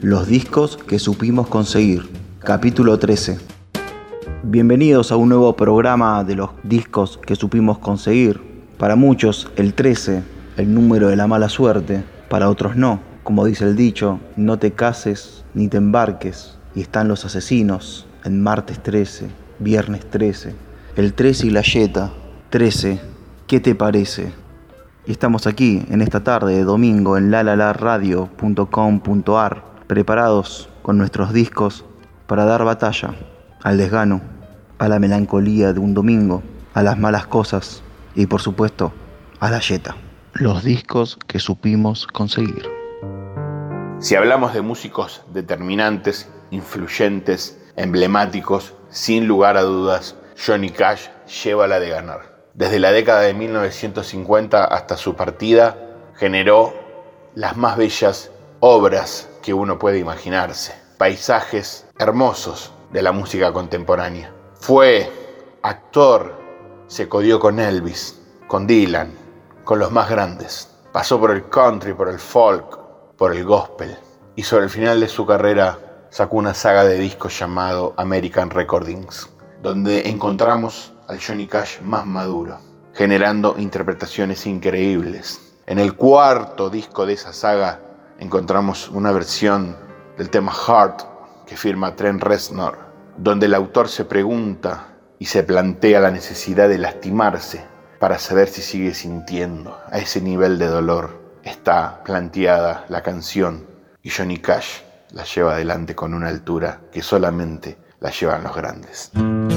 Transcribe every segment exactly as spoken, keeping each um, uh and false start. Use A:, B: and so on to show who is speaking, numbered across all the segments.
A: Los discos que supimos conseguir. Capítulo trece. Bienvenidos a un nuevo programa de los discos que supimos conseguir. Para muchos el trece, el número de la mala suerte, para otros no. Como dice el dicho, no te cases ni te embarques. Y están los asesinos en martes trece, viernes trece, el trece y la yeta. trece, ¿qué te parece? Y estamos aquí en esta tarde de domingo en la la la radio punto com punto a r, preparados con nuestros discos para dar batalla al desgano, a la melancolía de un domingo, a las malas cosas y por supuesto a la yeta. Los discos que supimos conseguir.
B: Si hablamos de músicos determinantes, influyentes, emblemáticos, sin lugar a dudas, Johnny Cash lleva la de ganar. Desde la década de mil novecientos cincuenta hasta su partida, generó las más bellas obras que uno puede imaginarse, paisajes hermosos de la música contemporánea. Fue actor, se codió con Elvis, con Dylan, con los más grandes. Pasó por el country, por el folk, por el gospel. Y sobre el final de su carrera sacó una saga de discos llamado American Recordings, donde encontramos al Johnny Cash más maduro, generando interpretaciones increíbles. En el cuarto disco de esa saga encontramos una versión del tema Heart que firma Trent Reznor, donde el autor se pregunta y se plantea la necesidad de lastimarse para saber si sigue sintiendo. A ese nivel de dolor está planteada la canción y Johnny Cash la lleva adelante con una altura que solamente la llevan los grandes.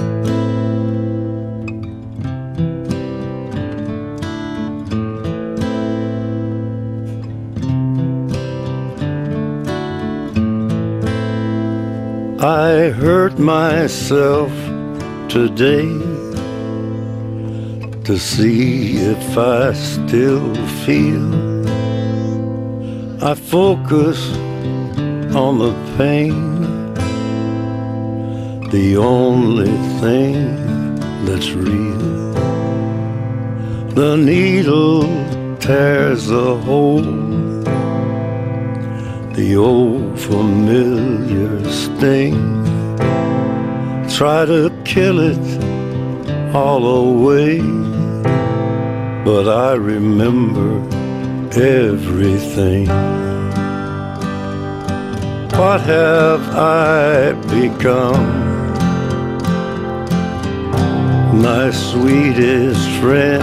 C: I hurt myself today to see if I still feel. I focus on the pain, the only thing that's real. The needle tears a hole, the old familiar sting. Try to kill it all away, but I remember everything. What have I become? My sweetest friend.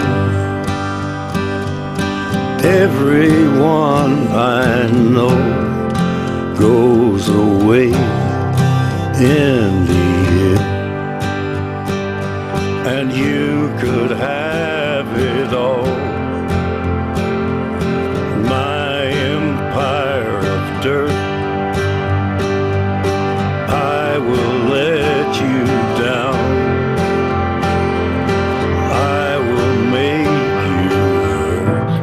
C: Everyone I know goes away in the end, and you could have it all. My empire of dirt, I will let you down. I will make you hurt.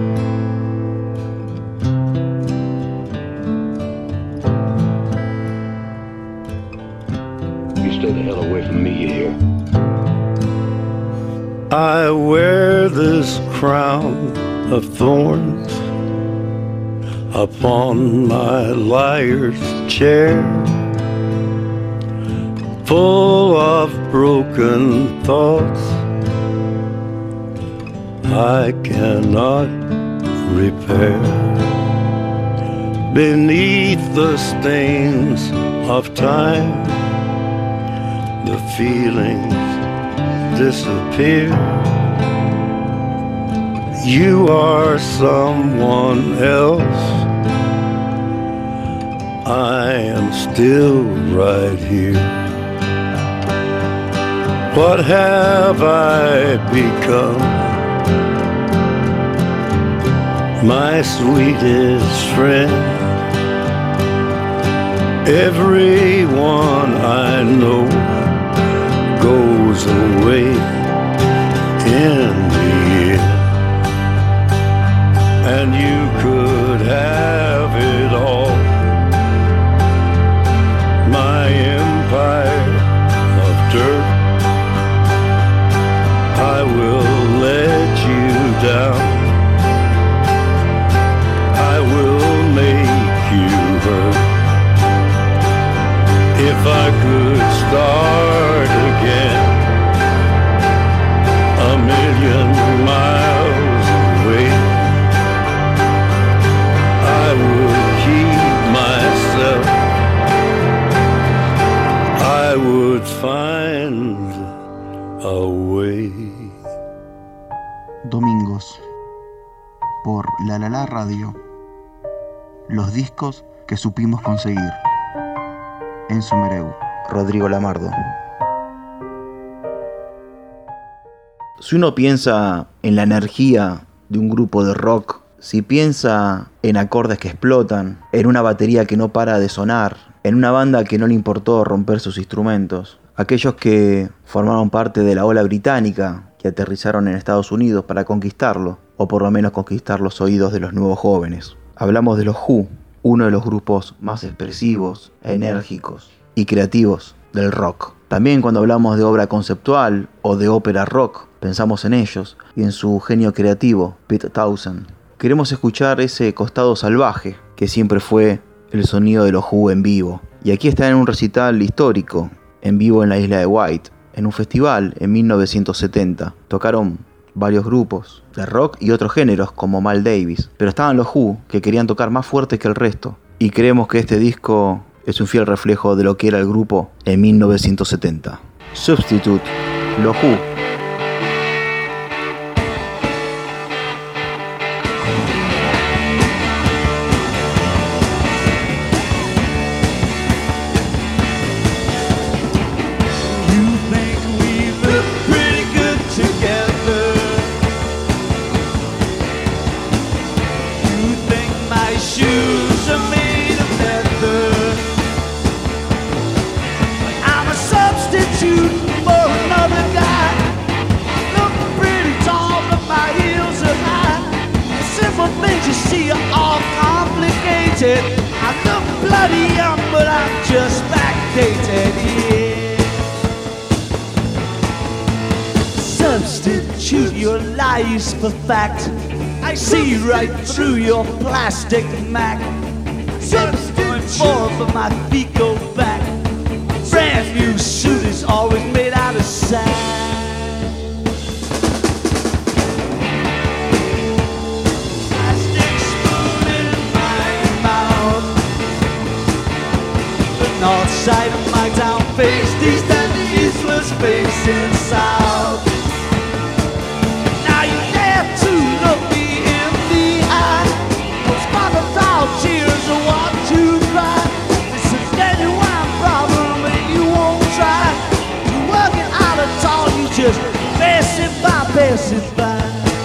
D: You stay the hell away from me, you hear?
C: I wear this crown of thorns upon my liar's chair, full of broken thoughts I cannot repair. Beneath the stains of time, the feelings disappear. You are someone else, I am still right here. What have I become? My sweetest friend. Everyone I know goes away in the end, and you could have it all. My empire of dirt, I will let you down. I will make you hurt.
A: La La La Radio. Los discos que supimos conseguir. Enzo Mereu, Rodrigo Lamardo. Si uno piensa en la energía de un grupo de rock, si piensa en acordes que explotan, en una batería que no para de sonar, en una banda que no le importó romper sus instrumentos, aquellos que formaron parte de la ola británica, que aterrizaron en Estados Unidos para conquistarlo, o por lo menos conquistar los oídos de los nuevos jóvenes. Hablamos de los Who, uno de los grupos más expresivos, enérgicos y creativos del rock. También cuando hablamos de obra conceptual o de ópera rock, pensamos en ellos y en su genio creativo, Pete Townshend. Queremos escuchar ese costado salvaje que siempre fue el sonido de los Who en vivo. Y aquí está en un recital histórico, en vivo en la isla de White, en un festival en mil novecientos setenta. Tocaron varios grupos de rock y otros géneros como Miles Davis, pero estaban los Who, que querían tocar más fuerte que el resto. Y creemos que este disco es un fiel reflejo de lo que era el grupo en mil novecientos setenta. Substitute, los Who.
E: I look bloody young, but I'm just backdated, yeah. Substitute your lies for fact. I see right through your plastic Mac. Substitute four, but my feet go back. Brand new suit is always made out of sack. North side of my town faced east and the east was facing south. Now you dare to look me in the eye. Those mother dog tears are what to cry. It's a genuine problem and you won't try to work it out at all. You just pass it by, pass it by.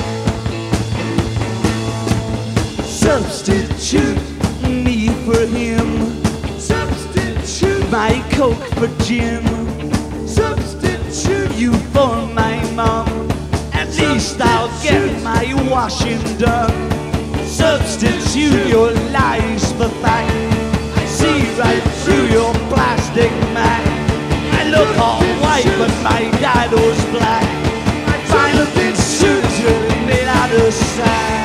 E: Substitute me for him. My Coke for Jim. Substitute you for my mom. At least I'll get my washing done. Substitute your lies for fact. I see right through your plastic Mac. I look all white but my dino's black. My final big suit is really made out of sack.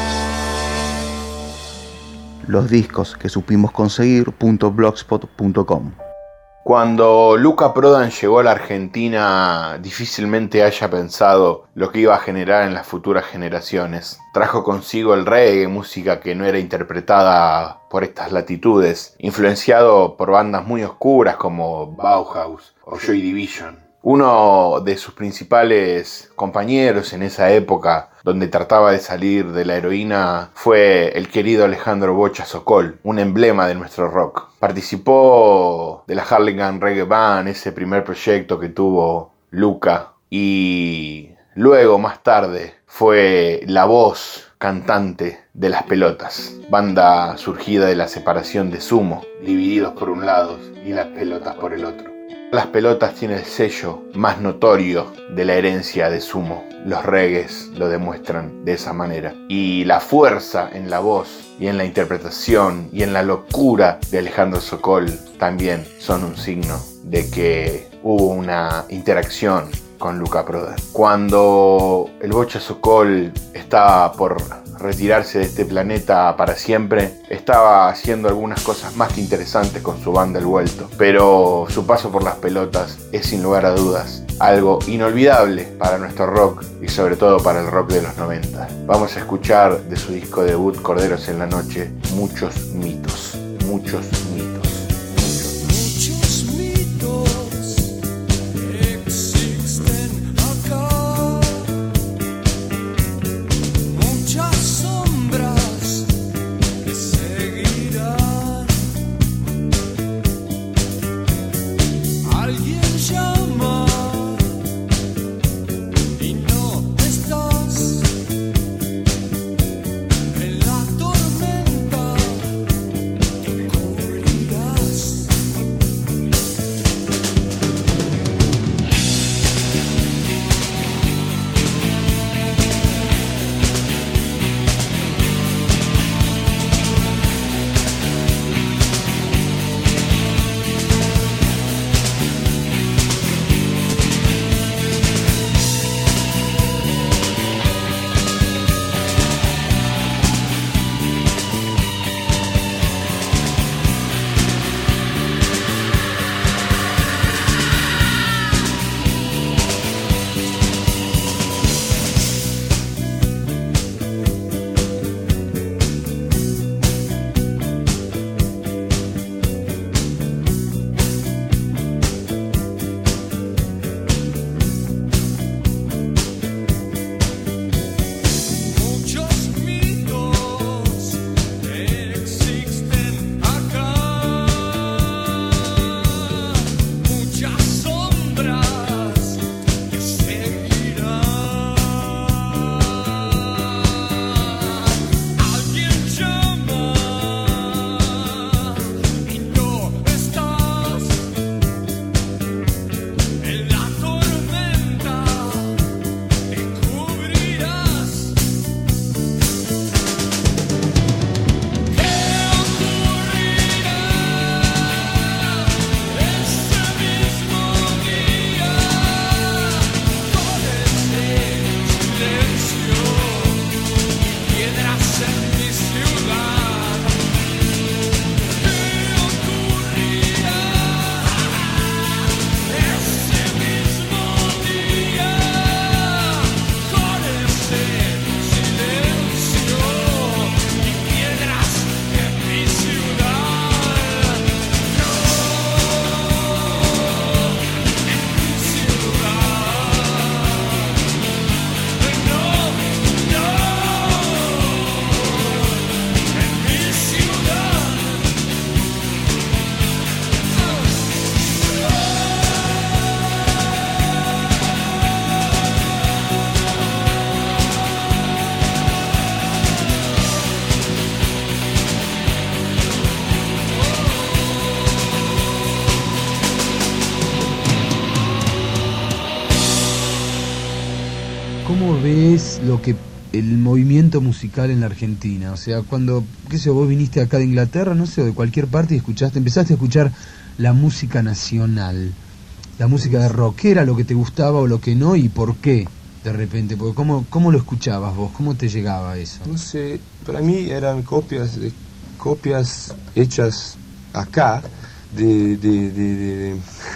A: Los discos que supimos conseguir punto blogspot punto com.
B: Cuando Luca Prodan llegó a la Argentina, difícilmente haya pensado lo que iba a generar en las futuras generaciones. Trajo consigo el reggae, música que no era interpretada por estas latitudes, influenciado por bandas muy oscuras como Bauhaus o Joy Division. Uno de sus principales compañeros en esa época, donde trataba de salir de la heroína, fue el querido Alejandro Bocha Sokol, un emblema de nuestro rock. Participó de la Harlem Reggae Band, ese primer proyecto que tuvo Luca, y luego, más tarde, fue la voz cantante de Las Pelotas, banda surgida de la separación de Sumo, divididos por un lado y Las Pelotas por el otro. Las Pelotas tiene el sello más notorio de la herencia de Sumo. Los reggaes lo demuestran de esa manera. Y la fuerza en la voz y en la interpretación y en la locura de Alejandro Sokol también son un signo de que hubo una interacción con Luca Prodan. Cuando el Bocha Sokol estaba por retirarse de este planeta para siempre, estaba haciendo algunas cosas más que interesantes con su banda El Vuelto, pero su paso por Las Pelotas es sin lugar a dudas algo inolvidable para nuestro rock y sobre todo para el rock de los noventa. Vamos a escuchar de su disco debut Corderos en la Noche muchos mitos, muchos mitos.
F: Sombra ves lo que el movimiento musical en la Argentina? O sea, cuando, qué sé yo, vos viniste acá de Inglaterra, no sé, o de cualquier parte y escuchaste, empezaste a escuchar la música nacional, la música de rock, ¿qué era lo que te gustaba o lo que no y por qué de repente? Porque ¿cómo, cómo lo escuchabas vos? ¿Cómo te llegaba eso?
G: No sé, para mí eran copias, de, copias hechas acá de, de, de, de, de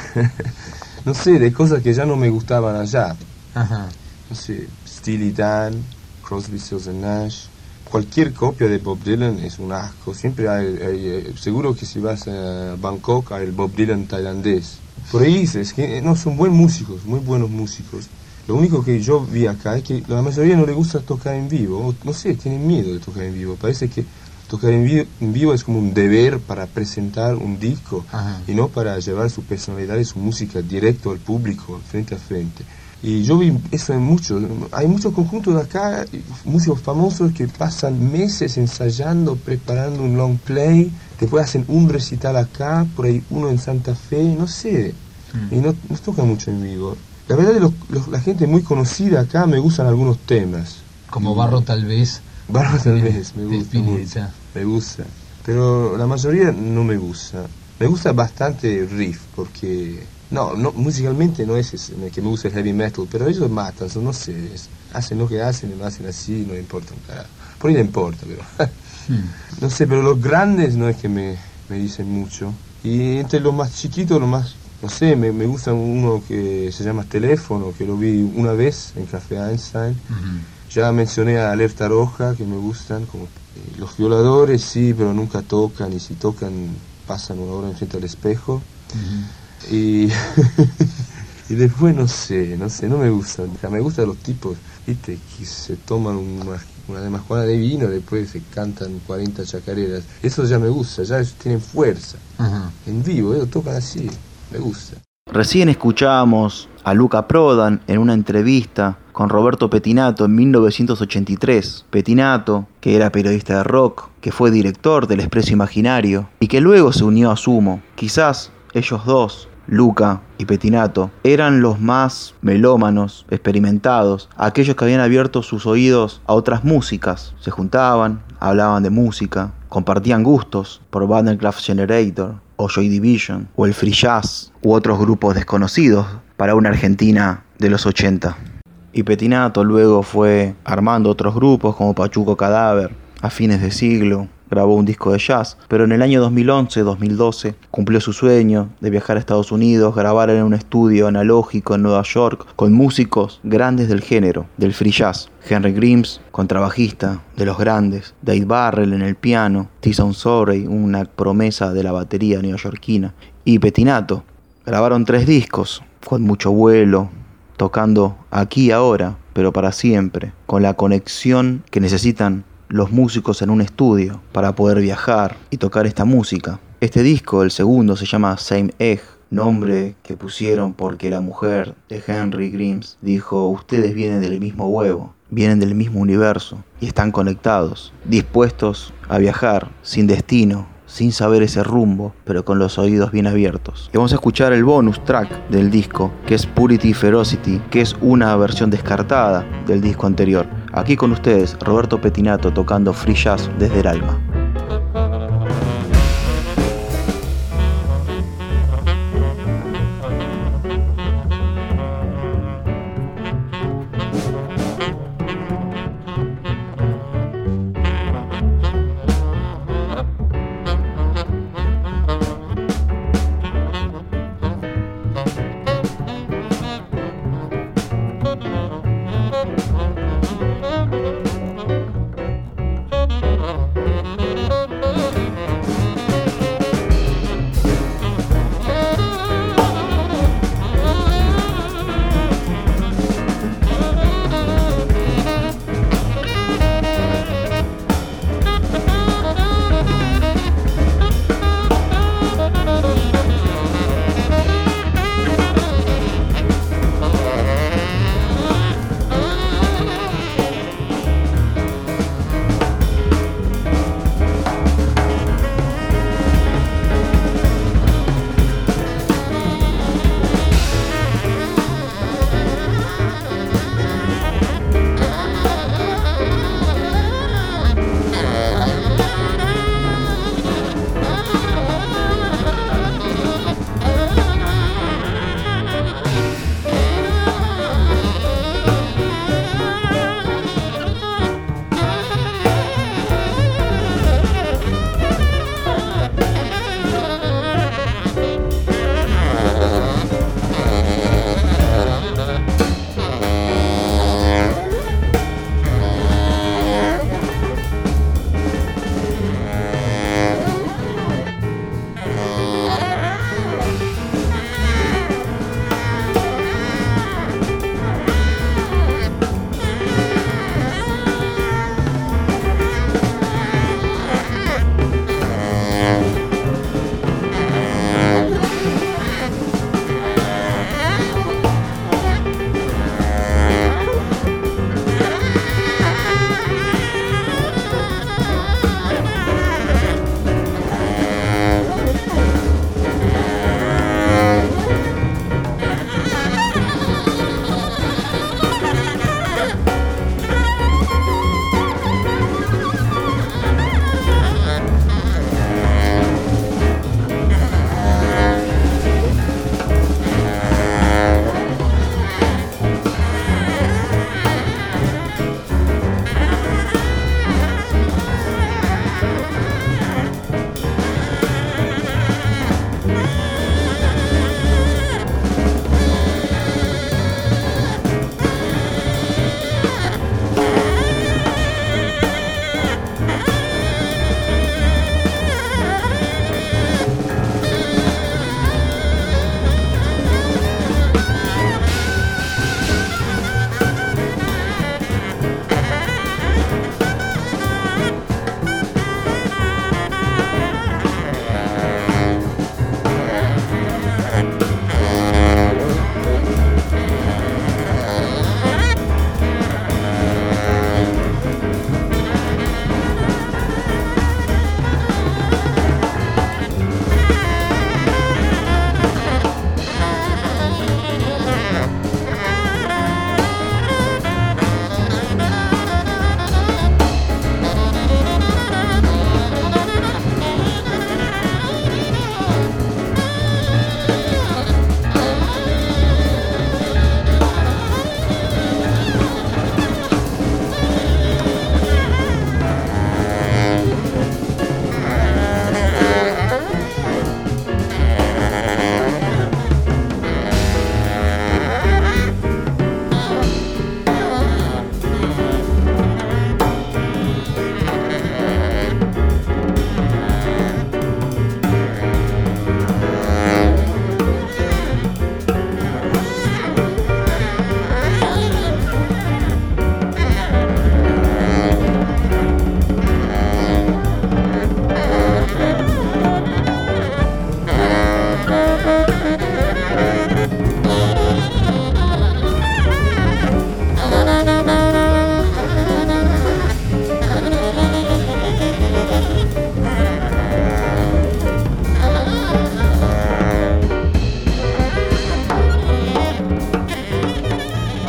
G: no sé, de cosas que ya no me gustaban allá.
F: Ajá.
G: No sé, Steely Dan, Crosby, Stills and Nash. Cualquier copia de Bob Dylan es un asco. Siempre hay, hay, seguro que si vas a Bangkok hay el Bob Dylan tailandés. Por ahí es que no, son buenos músicos, muy buenos músicos. Lo único que yo vi acá es que la mayoría no le gusta tocar en vivo. No sé, tienen miedo de tocar en vivo. Parece que tocar en vivo, en vivo es como un deber para presentar un disco. Ajá. Y no para llevar su personalidad y su música directo al público, frente a frente. Y yo vi eso en muchos, hay muchos conjuntos de acá, músicos famosos que pasan meses ensayando, preparando un long play, después hacen un recital acá, por ahí uno en Santa Fe, no sé, mm. y no, no toca mucho en vivo. La verdad, los, los, la gente muy conocida acá me gustan algunos temas.
F: Como y, Barro tal vez.
G: Barro tal vez, me gusta mucho, me gusta, pero la mayoría no me gusta. Me gusta bastante Riff, porque... No, no, musicalmente no es ese, que me gusta el heavy metal, pero ellos matan, no sé, es, hacen lo que hacen y lo hacen así, no importa un carajo. Por ahí no importa, pero... hmm. No sé, pero los grandes no es que me, me dicen mucho. Y entre los más chiquitos, los más... No sé, me, me gusta uno que se llama Teléfono, que lo vi una vez en Café Einstein. Uh-huh. Ya mencioné a Alerta Roja, que me gustan, como... Eh, los Violadores sí, pero nunca tocan, y si tocan pasan una hora enfrente al espejo. Uh-huh. Y, y después no sé, no sé, no me gusta, me gustan los tipos, viste, que se toman una, una de mascuana de vino, después se cantan cuarenta chacareras, eso ya me gusta, ya tienen fuerza. Ajá. En vivo, ellos tocan así, me gusta.
A: Recién escuchábamos a Luca Prodan en una entrevista con Roberto Pettinato en mil novecientos ochenta y tres. Pettinato, que era periodista de rock, que fue director del Expreso Imaginario y que luego se unió a Sumo. Quizás ellos dos, Luca y Pettinato, eran los más melómanos, experimentados, aquellos que habían abierto sus oídos a otras músicas. Se juntaban, hablaban de música, compartían gustos por Vandergraaf Generator, o Joy Division, o el Free Jazz, u otros grupos desconocidos para una Argentina de los ochenta. Y Pettinato luego fue armando otros grupos como Pachuco Cadáver a fines de siglo. Grabó un disco de jazz, pero en el año dos mil once dos mil doce cumplió su sueño de viajar a Estados Unidos, grabar en un estudio analógico en Nueva York con músicos grandes del género, del free jazz. Henry Grimes, contrabajista de los grandes, Dave Barrell en el piano, Tyson Surrey, una promesa de la batería neoyorquina, y Pettinato. Grabaron tres discos, con mucho vuelo, tocando aquí y ahora, pero para siempre, con la conexión que necesitan los músicos en un estudio para poder viajar y tocar esta música. Este disco, el segundo, se llama Same Egg, nombre que pusieron porque la mujer de Henry Grimes dijo: ustedes vienen del mismo huevo, vienen del mismo universo y están conectados, dispuestos a viajar sin destino, sin saber ese rumbo, pero con los oídos bien abiertos. Y vamos a escuchar el bonus track del disco, que es Purity Ferocity, que es una versión descartada del disco anterior. Aquí con ustedes, Roberto Pettinato tocando free jazz desde el alma.
H: Thank you.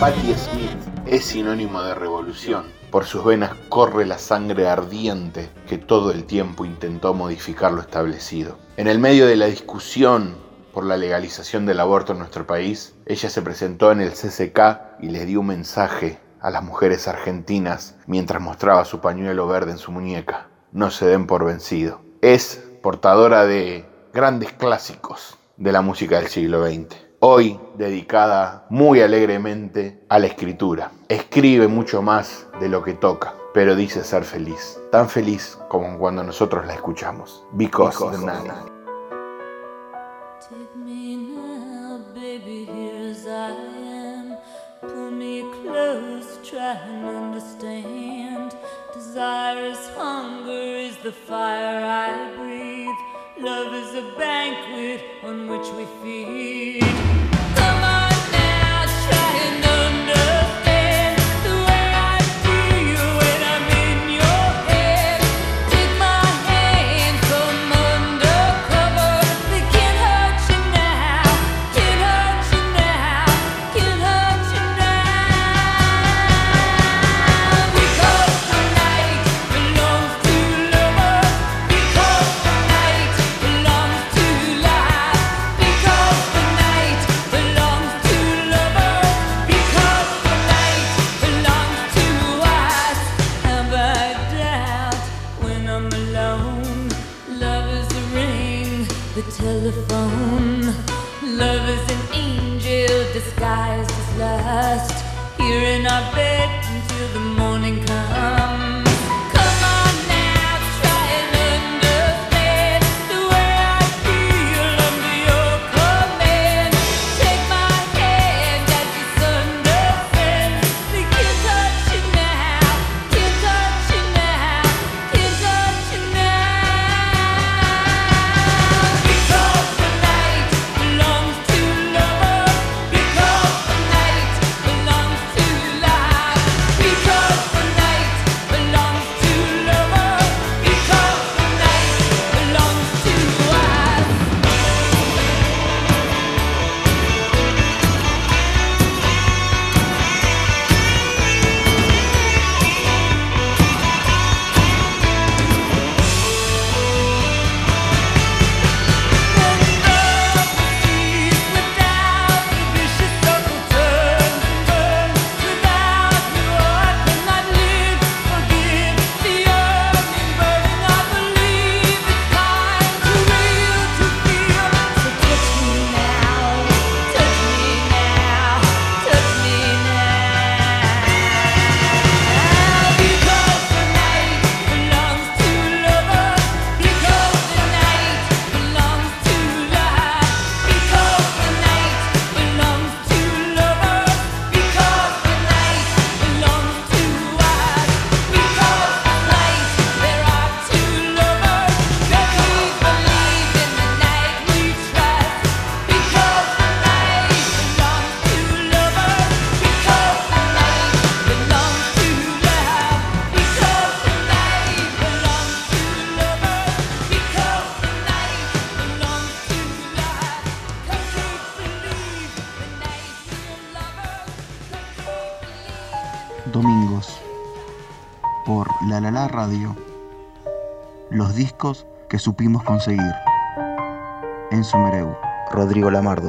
B: Patti Smith es sinónimo de revolución. Por sus venas corre la sangre ardiente que todo el tiempo intentó modificar lo establecido. En el medio de la discusión por la legalización del aborto en nuestro país, ella se presentó en el C C K y les dio un mensaje a las mujeres argentinas mientras mostraba su pañuelo verde en su muñeca. No se den por vencido. Es portadora de grandes clásicos de la música del siglo veinte. Hoy dedicada muy alegremente a la escritura. Escribe mucho más de lo que toca, pero dice ser feliz. Tan feliz como cuando nosotros la escuchamos. Because, Because the night.
H: Take me now, baby, here as I am. Pull me close, try and understand. Desire is hunger, is the fire I breathe. Love is a banquet on which we feed. Come on now, try and understand the way I feel when I'm in your head. Take my hand, come undercover. They can't hurt you now, can't hurt you now, can't hurt you now. Because the night belongs to lovers. Because the night belongs to life. Because the night belongs to lovers. Because the night belongs to us. Have I doubt when I'm alone? Love is a ring, the telephone. Love is an angel disguised as lust. Here in our bed until the morning comes. Come on now, try and understand the way I feel under your command. Take my hand as the sun descends. They can't touch you now, can't touch you now, can't touch you now. Because the night belongs to lovers. Because the night belongs to life. Because the night belongs to lovers. Because the night belongs to us.
A: Domingos, por La La La Radio, los discos que supimos conseguir. Enzo Mereu, Rodrigo Lamardo.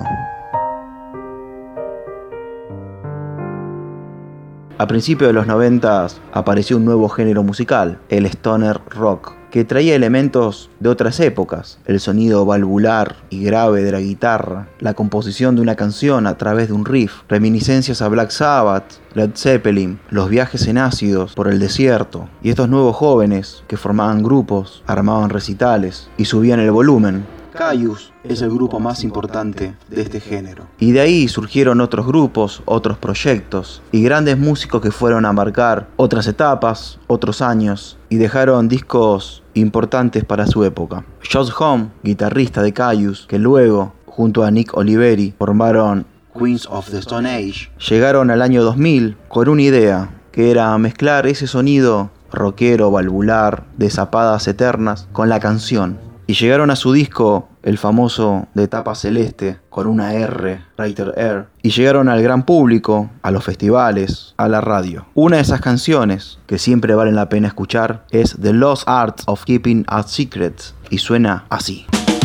A: A principios de los noventas apareció un nuevo género musical, el stoner rock, que traía elementos de otras épocas, el sonido valvular y grave de la guitarra, la composición de una canción a través de un riff, reminiscencias a Black Sabbath, Led Zeppelin, los viajes en ácidos por el desierto, y estos nuevos jóvenes que formaban grupos, armaban recitales y subían el volumen. Kyuss es el grupo más importante de este género. Y de ahí surgieron otros grupos, otros proyectos y grandes músicos que fueron a marcar otras etapas, otros años y dejaron discos importantes para su época. Josh Homme, guitarrista de Kyuss, que luego, junto a Nick Oliveri, formaron Queens of the Stone Age, llegaron al año dos mil con una idea, que era mezclar ese sonido rockero, valvular, de zapadas eternas, con la canción. Y llegaron a su disco el famoso de tapa celeste con una R, Rated R, y llegaron al gran público, a los festivales, a la radio. Una de esas canciones que siempre valen la pena escuchar es The Lost Art of Keeping a Secret y suena así.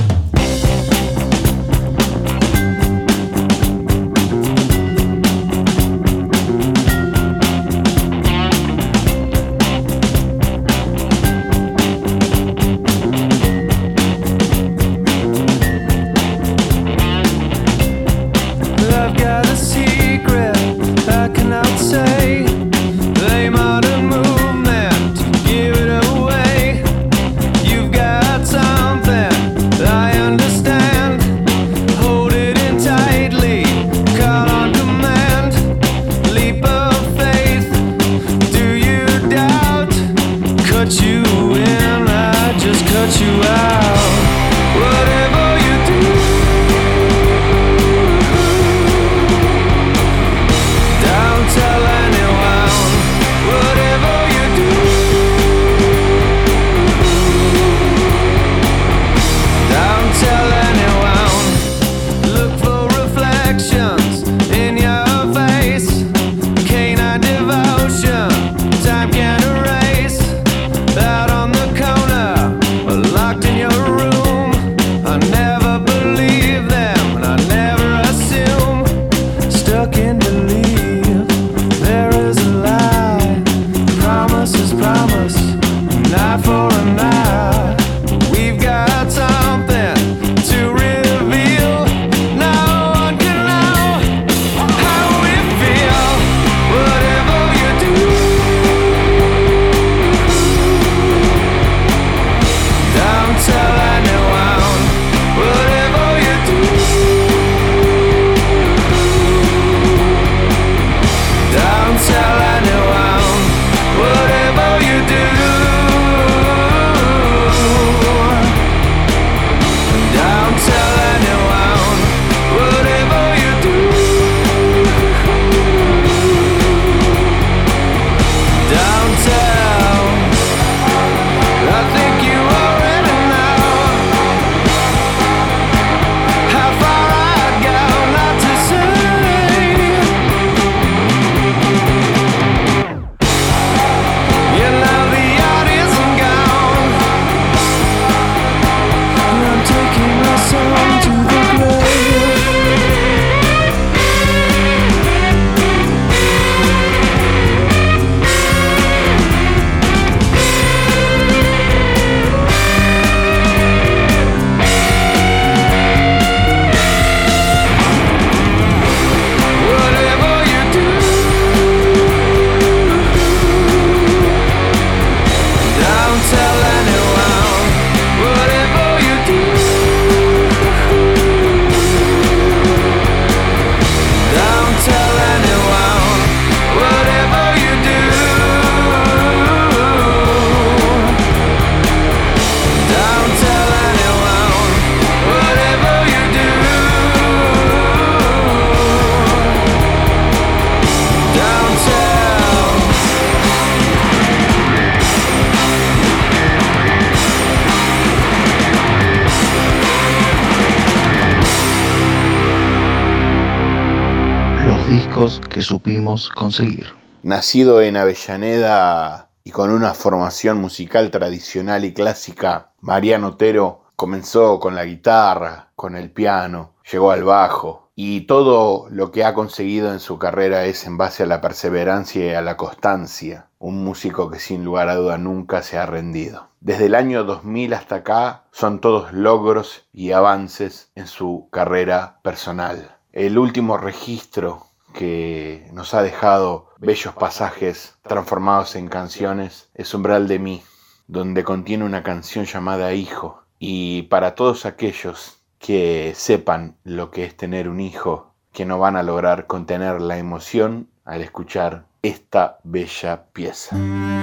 A: discos que supimos conseguir.
B: Nacido en Avellaneda y con una formación musical tradicional y clásica, Mariano Otero comenzó con la guitarra, con el piano, llegó al bajo, y todo lo que ha conseguido en su carrera es en base a la perseverancia y a la constancia. Un músico que sin lugar a duda nunca se ha rendido. Desde el año dos mil hasta acá son todos logros y avances en su carrera personal. El último registro que nos ha dejado bellos pasajes transformados en canciones es Umbral de mí, donde contiene una canción llamada Hijo. Y para todos aquellos que sepan lo que es tener un hijo, que no van a lograr contener la emoción al escuchar esta bella pieza.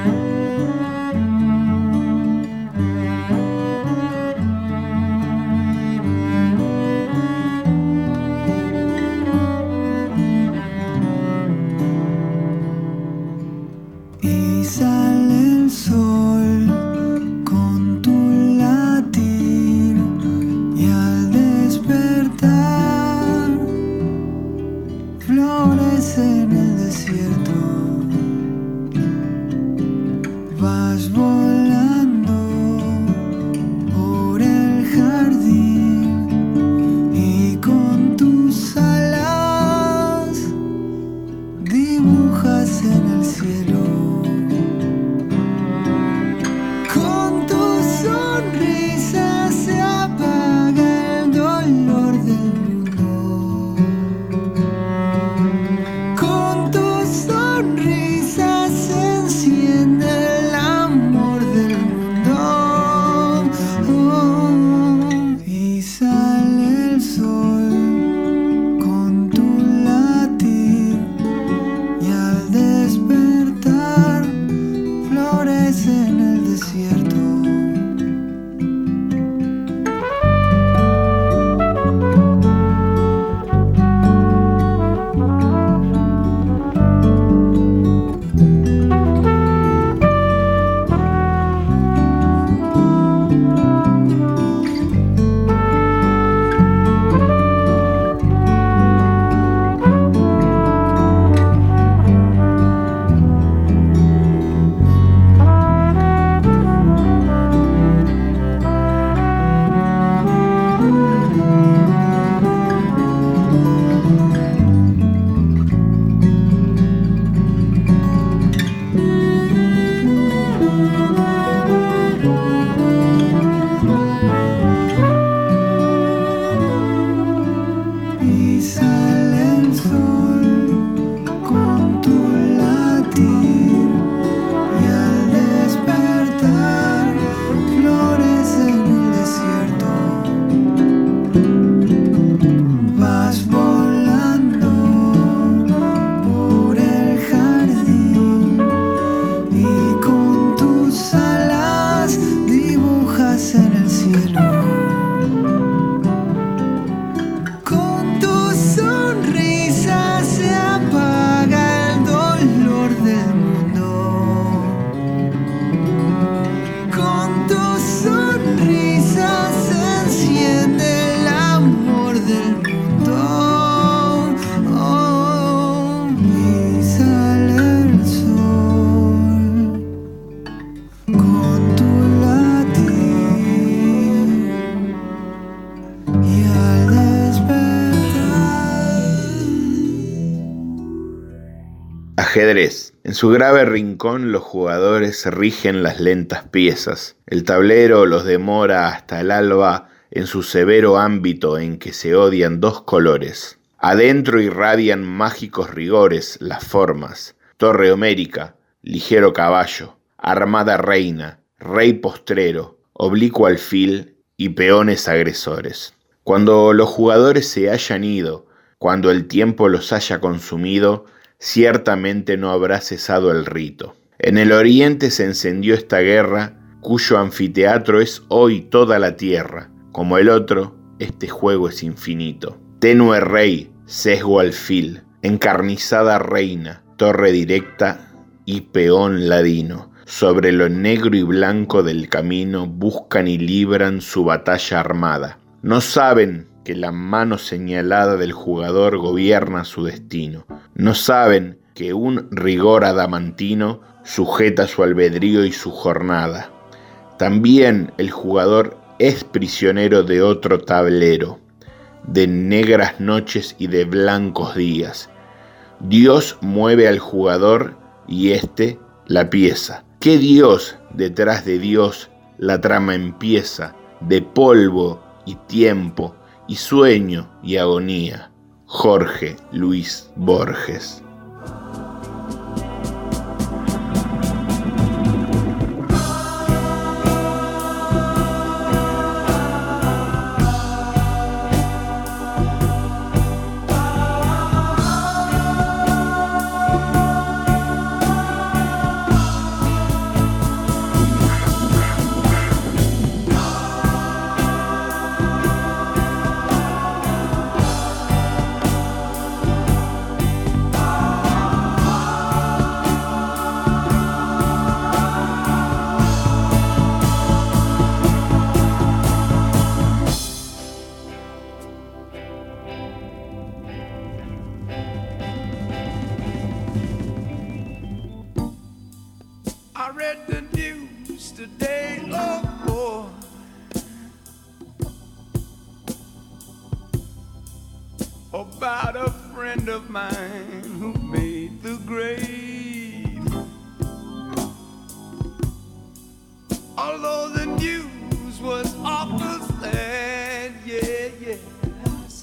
E: Y sale el sol con tu latir y al
B: Ajedrez. En su grave rincón los jugadores rigen las lentas piezas. El tablero los demora hasta el alba en su severo ámbito en que se odian dos colores. Adentro irradian mágicos rigores las formas. Torre homérica, ligero caballo, armada reina, rey postrero, oblicuo alfil y peones agresores. Cuando los jugadores se hayan ido, cuando el tiempo los haya consumido, ciertamente no habrá cesado el rito. En el oriente se encendió esta guerra, cuyo anfiteatro es hoy toda la tierra. Como el otro, este juego es infinito. Tenue rey, sesgo alfil, encarnizada reina, torre directa y peón ladino. Sobre lo negro y blanco del camino buscan y libran su batalla armada. No saben que la mano señalada del jugador gobierna su destino. No saben que un rigor adamantino sujeta su albedrío y su jornada. También el jugador es prisionero de otro tablero, de negras noches y de blancos días. Dios mueve al jugador y éste la pieza. ¿Qué Dios detrás de Dios la trama empieza? De polvo y tiempo y sueño y agonía. Jorge Luis Borges.
E: I read the news today, oh boy. About a friend of mine who made the grade. Although the news was awful sad, yeah, yes.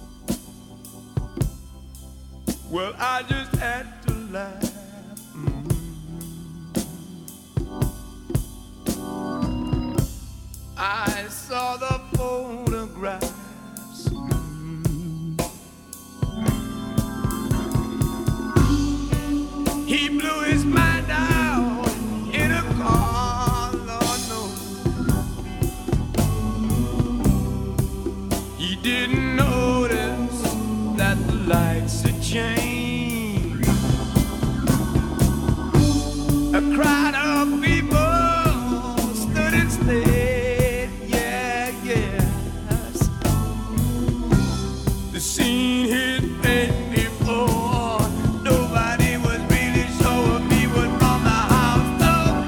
E: Well, I just had to laugh. I saw the photographs. He blew his mind out in a car, Lord knows. He didn't notice that the lights had changed. A crowd of people stood and stared. Seen his face before. Nobody was really sure if he was from the house of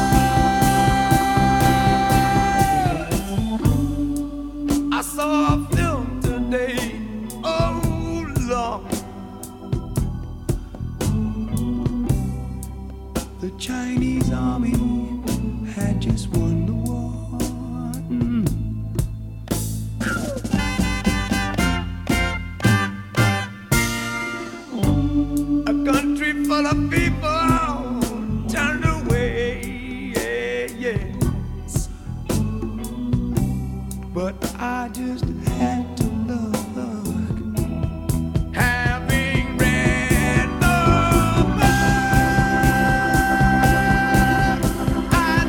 E: love. I saw a film today, oh Lord. The Chinese army had just won the war. Mm. Full of people turned away, yeah, yes. But I just had to look, having read the book. I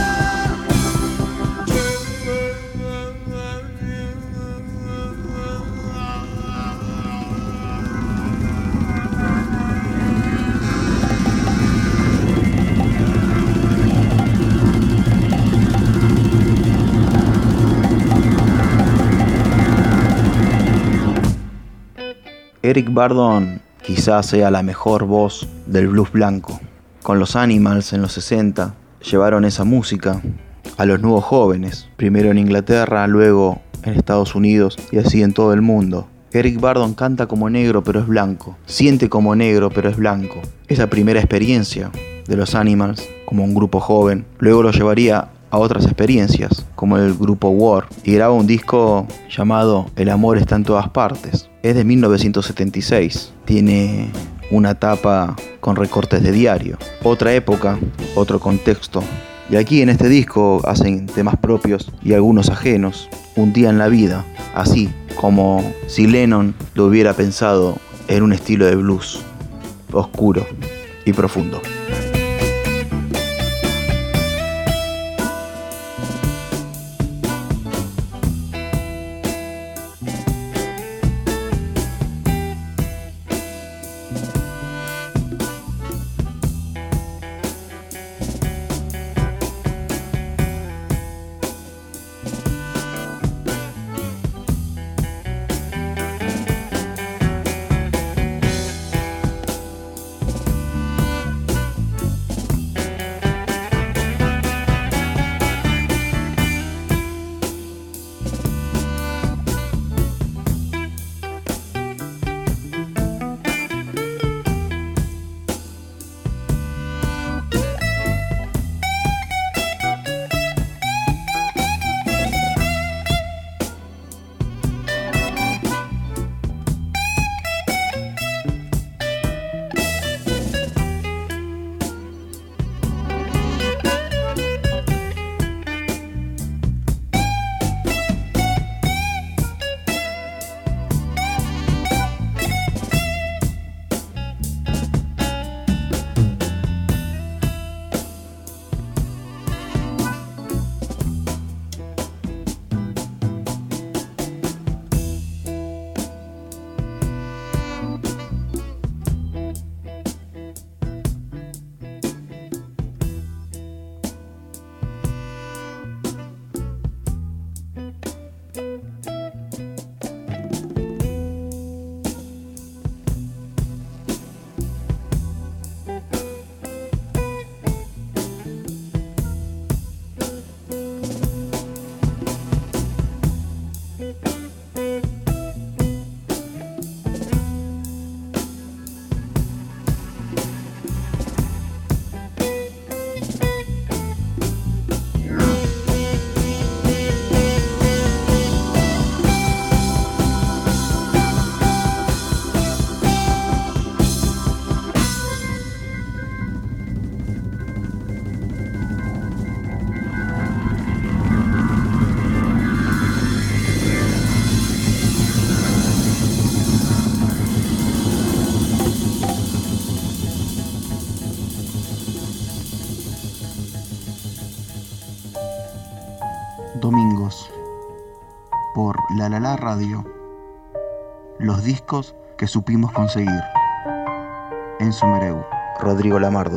A: Eric Burdon quizás sea la mejor voz del blues blanco. Con los Animals en los sesenta llevaron esa música a los nuevos jóvenes, primero en Inglaterra, luego en Estados Unidos y así en todo el mundo. Eric Burdon canta como negro pero es blanco, siente como negro pero es blanco. Esa primera experiencia de los Animals como un grupo joven, luego lo llevaría a otras experiencias, como el grupo War, y graba un disco llamado El amor está en todas partes. Es de mil novecientos setenta y seis, tiene una tapa con recortes de diario. Otra época, otro contexto. Y aquí en este disco hacen temas propios y algunos ajenos. Un día en la vida, así como si Lennon lo hubiera pensado en un estilo de blues, oscuro y profundo. Domingos, por La La La Radio, los discos que supimos conseguir. En Sumereu, Rodrigo Lamardo.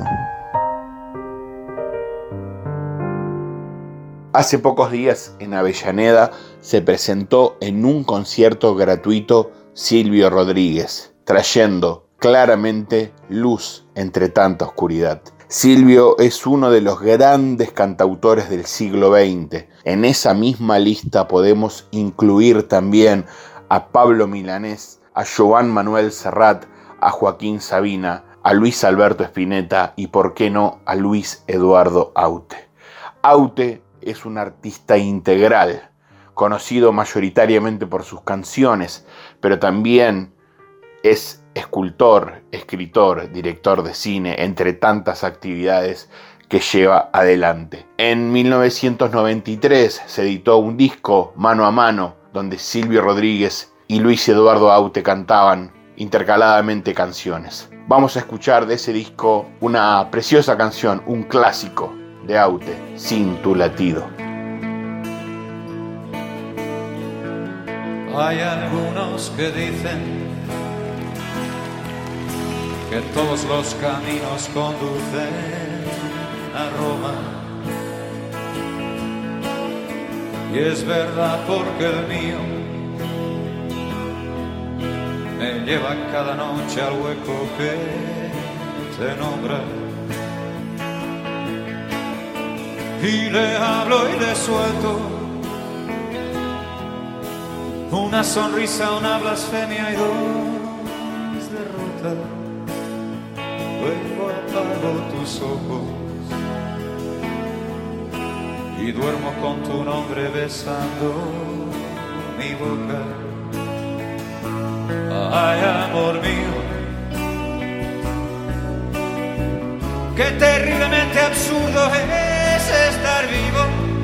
B: Hace pocos días en Avellaneda se presentó en un concierto gratuito Silvio Rodríguez, trayendo claramente luz entre tanta oscuridad. Silvio es uno de los grandes cantautores del siglo veinte. En esa misma lista podemos incluir también a Pablo Milanés, a Joan Manuel Serrat, a Joaquín Sabina, a Luis Alberto Spinetta y, por qué no, a Luis Eduardo Aute. Aute es un artista integral, conocido mayoritariamente por sus canciones, pero también es escultor, escritor, director de cine, entre tantas actividades que lleva adelante. En mil novecientos noventa y tres se editó un disco, Mano a Mano, donde Silvio Rodríguez y Luis Eduardo Aute cantaban intercaladamente canciones. Vamos a escuchar de ese disco una preciosa canción, un clásico de Aute, Sin tu latido.
I: Hay algunos que dicen que todos los caminos conducen a Roma, y es verdad porque el mío me lleva cada noche al hueco que te nombra, y le hablo y le suelto una sonrisa, una blasfemia y dos derrotas. Luego apago tus ojos y duermo con tu nombre besando mi boca. Ay, amor mío, qué terriblemente absurdo es estar vivo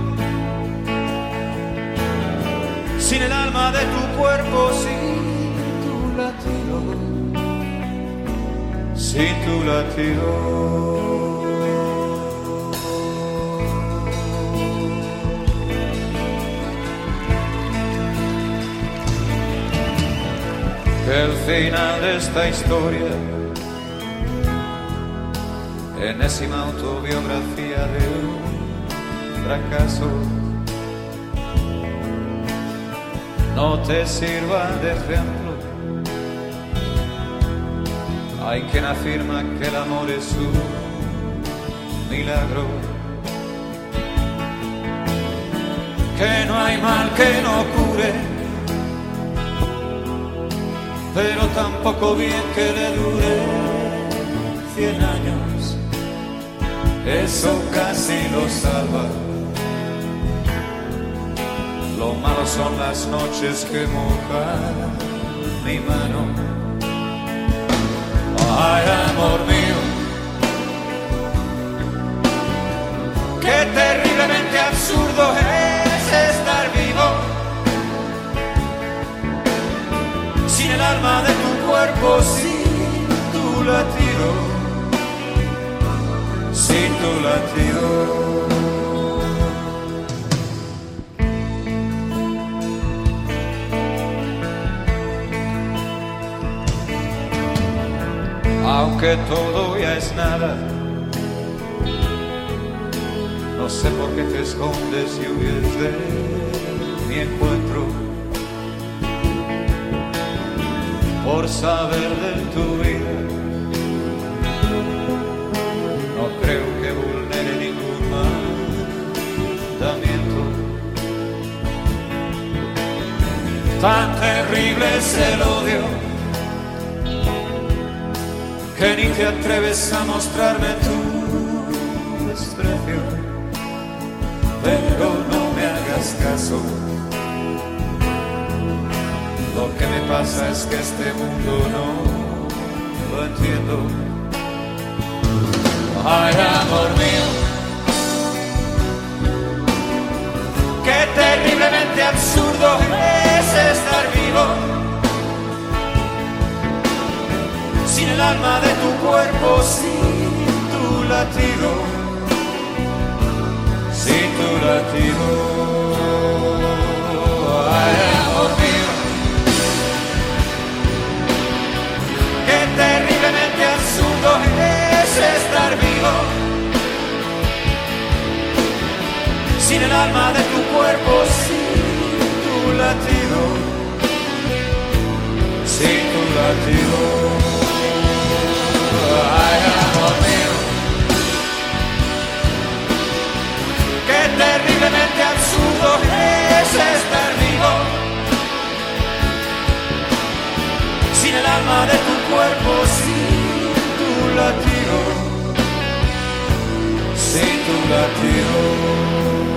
I: sin el alma de tu cuerpo, sin tu latido, sin tu latido. El final de esta historia, enésima autobiografía de un fracaso, no te sirva de ejemplo. Hay quien afirma que el amor es un milagro, que no hay mal que no cure, pero tampoco bien que le dure cien años. Eso casi lo salva. Lo malo son las noches que mojan mi mano. Ay, amor mío, qué terriblemente absurdo es estar vivo sin el alma de tu cuerpo, sin tu latido, sin tu latido. Aunque todo ya es nada, no sé por qué te escondes y huyes de mi encuentro. Por saber de tu vida, no creo que vulnere ningún mandamiento. Tan terrible es el odio que ni te atreves a mostrarme tu desprecio. Pero no me hagas caso. Lo que me pasa es que este mundo no lo entiendo. Ay, amor mío, qué terriblemente absurdo es estar vivo sin el alma de tu cuerpo, sin tu latido, sin tu latido. Ay, amor mío, qué terriblemente absurdo es estar vivo sin el alma de tu cuerpo, sin tu latido, sin tu latido. Ay, amor mío, qué terriblemente absurdo es estar vivo sin el alma de tu cuerpo, sin tu latido, sin tu latido.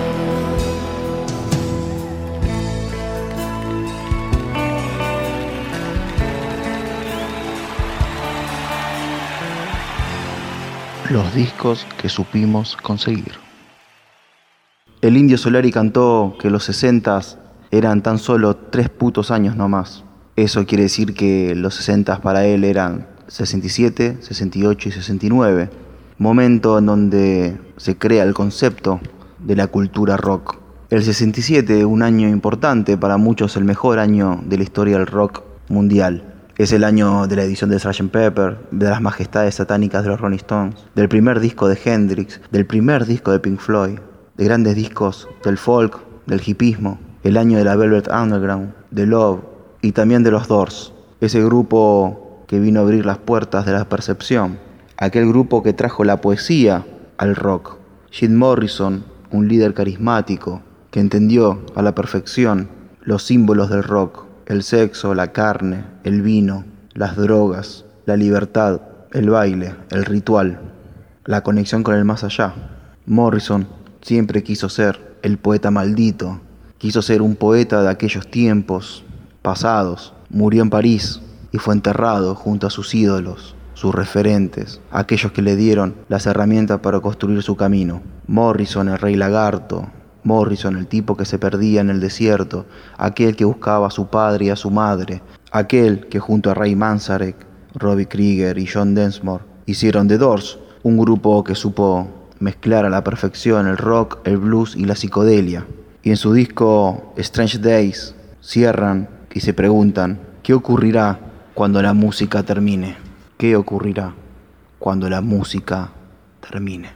A: Los discos que supimos conseguir. El Indio Solari cantó que los sesentas eran tan solo tres putos años nomás. Eso quiere decir que los sesentas para él eran sesenta y siete, sesenta y ocho y sesenta y nueve, momento en donde se crea el concepto de la cultura rock. El sesenta y siete, un año importante, para muchos el mejor año de la historia del rock mundial. Es el año de la edición de sergeant Pepper, de las majestades satánicas de los Rolling Stones, del primer disco de Hendrix, del primer disco de Pink Floyd, de grandes discos del folk, del hipismo, el año de la Velvet Underground, de Love y también de los Doors, ese grupo que vino a abrir las puertas de la percepción, aquel grupo que trajo la poesía al rock. Jim Morrison, un líder carismático que entendió a la perfección los símbolos del rock, el sexo, la carne, el vino, las drogas, la libertad, el baile, el ritual, la conexión con el más allá. Morrison siempre quiso ser el poeta maldito, quiso ser un poeta de aquellos tiempos pasados. Murió en París y fue enterrado junto a sus ídolos, sus referentes, aquellos que le dieron las herramientas para construir su camino. Morrison, el rey lagarto, Morrison, el tipo que se perdía en el desierto, aquel que buscaba a su padre y a su madre, aquel que junto a Ray Manzarek, Robbie Krieger y John Densmore hicieron The Doors, un grupo que supo mezclar a la perfección el rock, el blues y la psicodelia. Y en su disco Strange Days cierran y se preguntan, ¿qué ocurrirá cuando la música termine? ¿Qué ocurrirá cuando la música termine?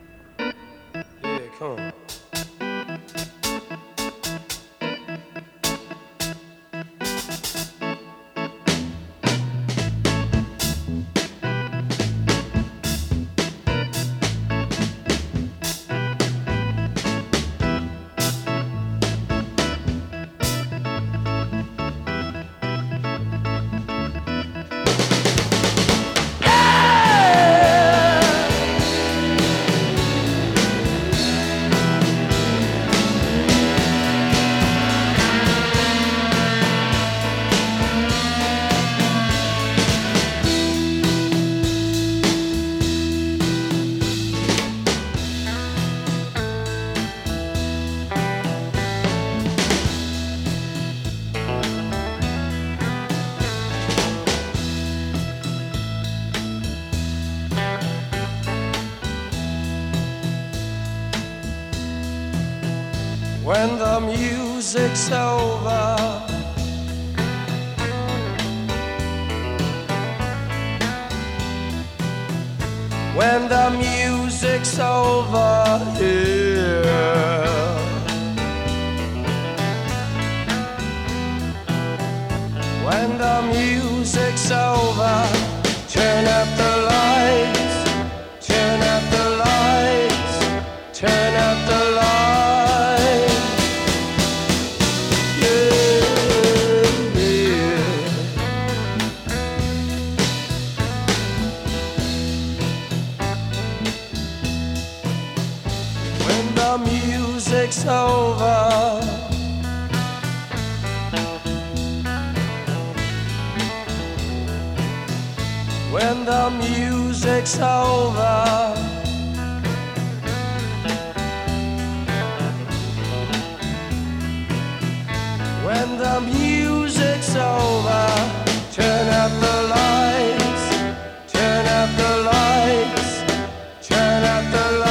E: When the music's over, when the music's over here, when the music's over, turn up the lights, turn up the lights, turn up the lights. Music's over, when the music's over, when the music's over, turn up the lights, turn up the lights, turn up the lights.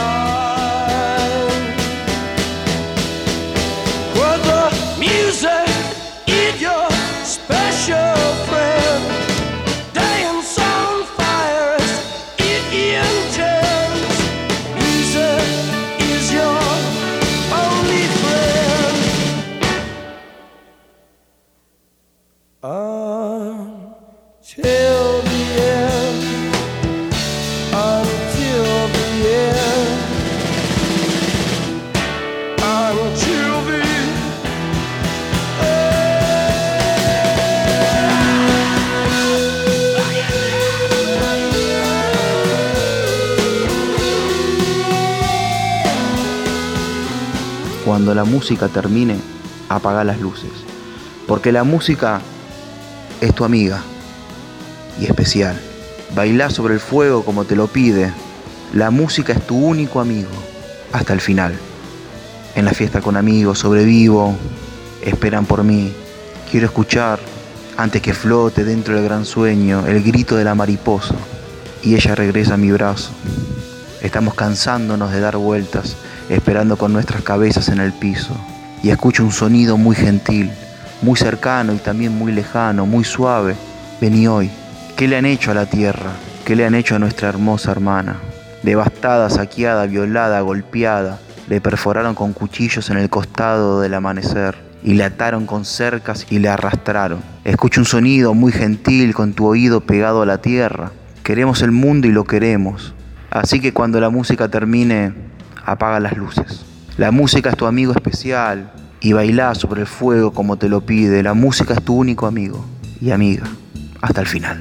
A: Cuando la música termine, apaga las luces, porque la música es tu amiga y especial. Bailá sobre el fuego como te lo pide. La música es tu único amigo hasta el final. En la fiesta con amigos sobrevivo, esperan por mí. Quiero escuchar, antes que flote dentro del gran sueño, el grito de la mariposa y ella regresa a mi brazo. Estamos cansándonos de dar vueltas, esperando con nuestras cabezas en el piso, y escucho un sonido muy gentil, muy cercano y también muy lejano, muy suave. Vení hoy. ¿Qué le han hecho a la tierra? ¿Qué le han hecho a nuestra hermosa hermana? Devastada, saqueada, violada, golpeada, le perforaron con cuchillos en el costado del amanecer y le ataron con cercas y le arrastraron. Escucho un sonido muy gentil con tu oído pegado a la tierra. Queremos el mundo y lo queremos. Así que cuando la música termine, apaga las luces. La música es tu amigo especial, y bailá sobre el fuego como te lo pide. La música es tu único amigo y amiga hasta el final.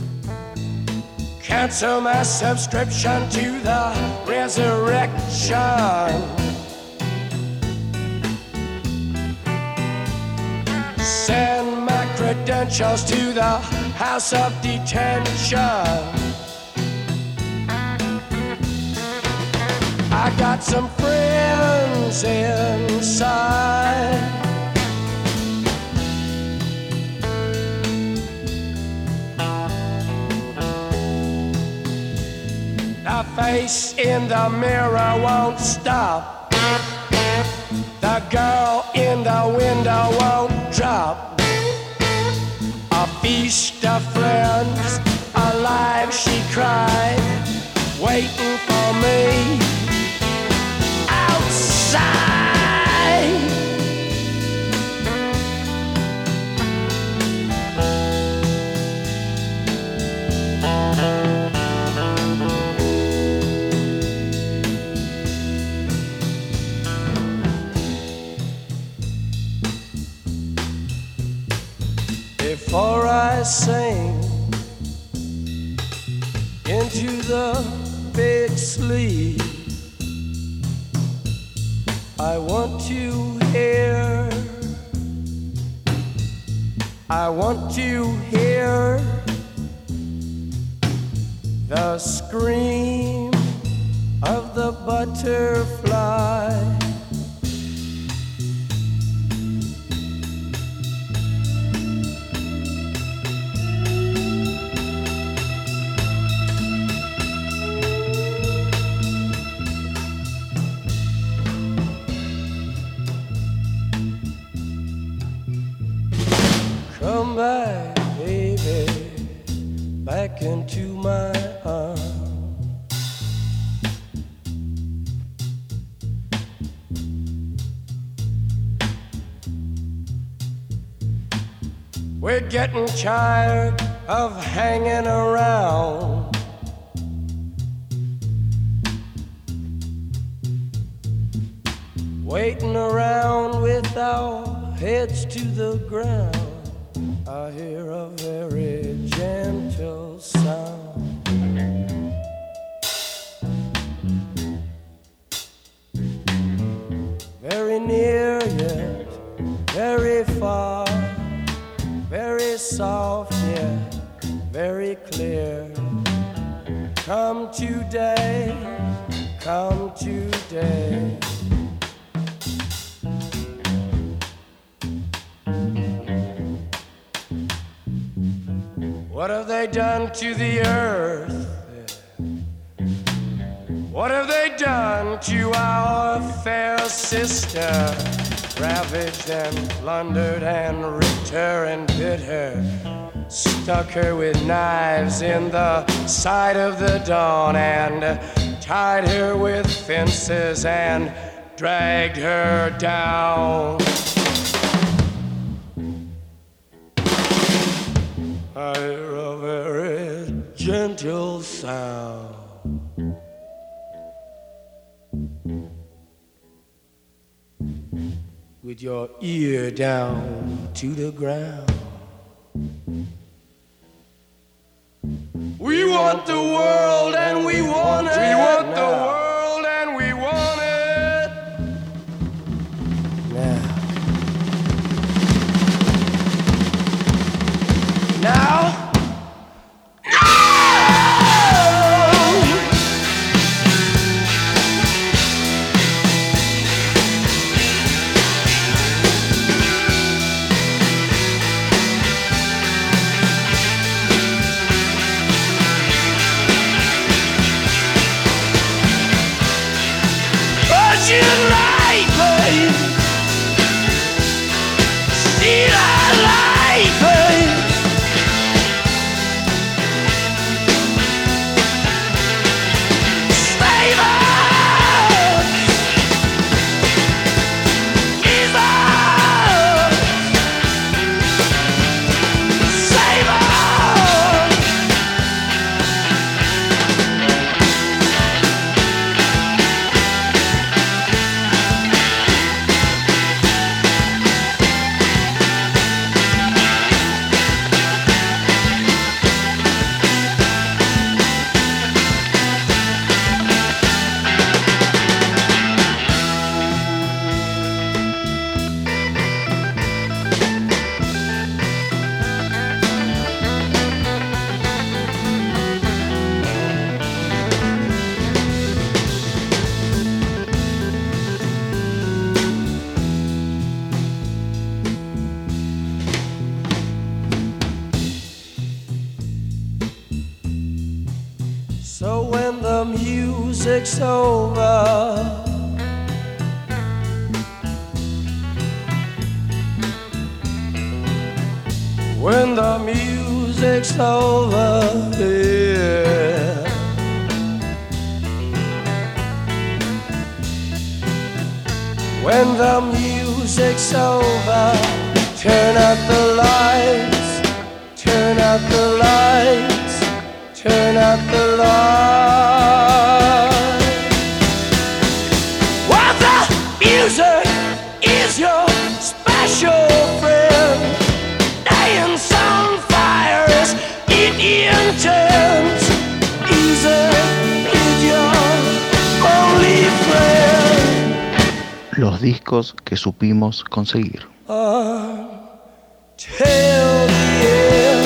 J: Cancel my subscription to the resurrection. Send my credentials to the house of detention. I got some friends inside. The face in the mirror won't stop. The girl in the window won't drop. A feast of friends, alive she cried, waiting for me outside. Before I sing into the big sleep, I want to hear, I want to hear the scream of the butterfly. Come back, baby, back into my arms. We're getting tired of hanging around. Waiting around with our heads to the ground. I hear a very gentle sound. Very near yet very far, very soft yet very clear. Come today, come today. What have they done to the earth? What have they done to our fair sister? Ravaged and plundered and ripped her and bit her, stuck her with knives in the side of the dawn, and tied her with fences and dragged her down. I hear a very gentle sound. With your ear down to the ground. We want the world and we want it. We want the world and we want it. Now. Now. music's over. When the music's over, yeah. When the music's over, turn out the lights, turn out the lights, turn out the lights. While the music is your special friend, dance on fire is it intense. Easy is your only friend.
A: Los discos que supimos conseguir.
J: Until the end,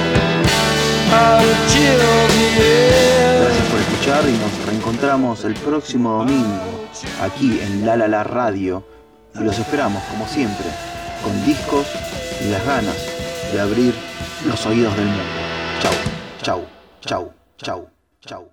J: until the end.
A: Gracias por escuchar y nos reencontramos el próximo domingo aquí en La La La Radio y los esperamos como siempre con discos y las ganas de abrir los oídos del mundo. Chau, chau, chau, chau, chau.